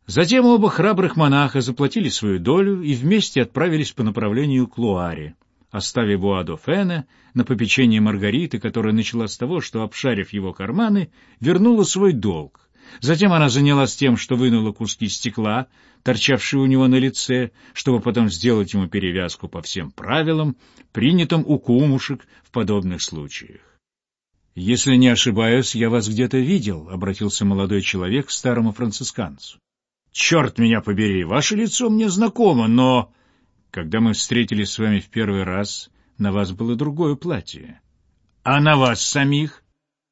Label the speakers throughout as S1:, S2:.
S1: Затем оба храбрых монаха заплатили свою долю и вместе отправились по направлению к Луаре, оставив Буа-до-Фена на попечение Маргариты, которая начала с того, что, обшарив его карманы, вернула свой долг. Затем она занялась тем, что вынула куски стекла, торчавшие у него на лице, чтобы потом сделать ему перевязку по всем правилам, принятым у кумушек в подобных случаях. «Если не ошибаюсь, я вас где-то видел», — обратился молодой человек к старому францисканцу. «Черт меня побери, ваше лицо мне знакомо, но...» «Когда мы встретились с вами в первый раз, на вас было другое платье». «А на вас самих?»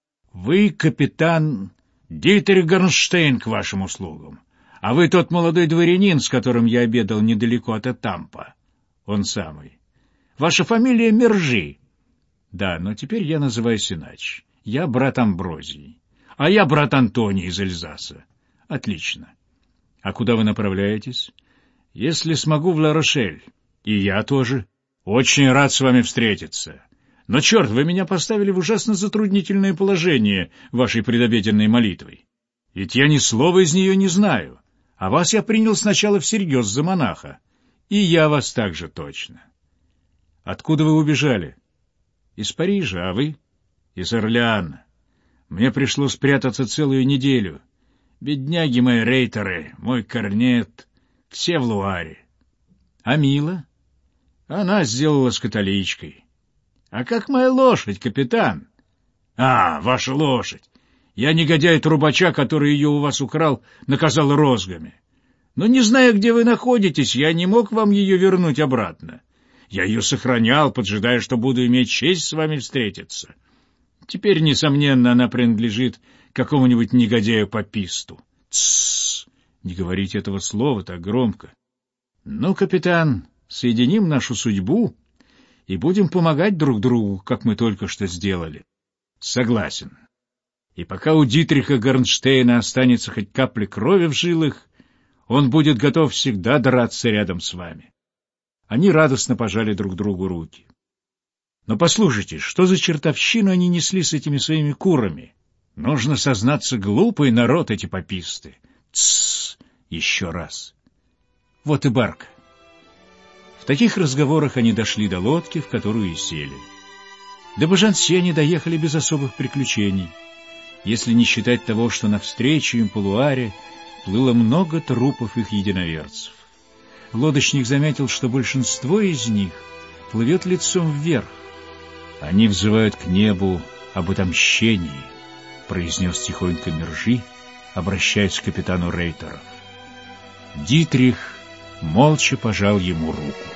S1: «Вы капитан Дитрих Горнштейн, к вашим услугам. А вы тот молодой дворянин, с которым я обедал недалеко от Этампа». «Он самый». «Ваша фамилия Мержи». «Да, но теперь я называюсь иначе. Я брат Амброзий. А я брат Антоний из Эльзаса». «Отлично. А куда вы направляетесь?» «Если смогу, в Ла-Рошель». «И я тоже. Очень рад с вами встретиться. Но, черт, вы меня поставили в ужасно затруднительное положение вашей предобеденной молитвой. Ведь я ни слова из нее не знаю, а вас я принял сначала всерьез за монаха. И я вас также точно». «Откуда вы убежали?» «Из Парижа, а вы?» «Из Орлеана. Мне пришлось прятаться целую неделю. Бедняги мои рейтеры, мой корнет, все в Луаре. А Мила? Она сделалась католичкой. А как моя лошадь, капитан?» «А, ваша лошадь. Я негодяй-трубача, который ее у вас украл, наказал розгами. Но не зная, где вы находитесь, я не мог вам ее вернуть обратно. Я ее сохранял, поджидая, что буду иметь честь с вами встретиться. Теперь, несомненно, она принадлежит какому-нибудь негодяю-паписту». «Тссс! Не говорите этого слова так громко. Ну, капитан, соединим нашу судьбу и будем помогать друг другу, как мы только что сделали». «Согласен. И пока у Дитриха Горнштейна останется хоть капля крови в жилах, он будет готов всегда драться рядом с вами». Они радостно пожали друг другу руки. «Но послушайте, что за чертовщину они несли с этими своими курами? Нужно сознаться, глупый народ эти паписты». «Тссс! Еще раз. Вот и барка». В таких разговорах они дошли до лодки, в которую и сели. До Бажансье они доехали без особых приключений, если не считать того, что навстречу им по Луаре плыло много трупов их единоверцев. Лодочник заметил, что большинство из них плывет лицом вверх. «Они взывают к небу об отомщении», — произнес тихонько Мержи, обращаясь к капитану рейтеров. Дитрих молча пожал ему руку.